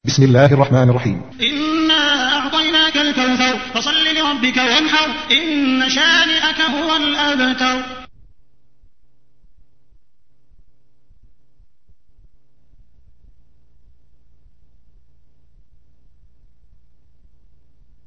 بسم الله الرحمن الرحيم. إنا أعطيناك الكوثر فصل لربك وانحر إن شانئك هو الأبتر.